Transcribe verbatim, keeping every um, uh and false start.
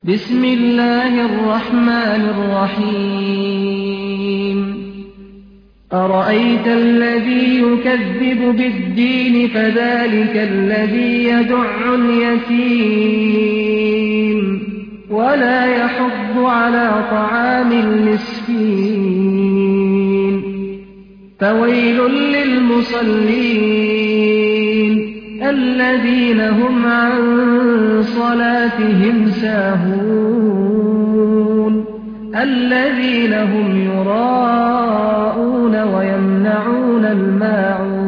بسم الله الرحمن الرحيم أرأيت الذي يكذب بالدين فذلك الذي يدع اليتيم ولا يحض على طعام المسكين فويل للمصلين الذين هم عن صلاتهم ساهون الذين هم يراءون ويمنعون الماعون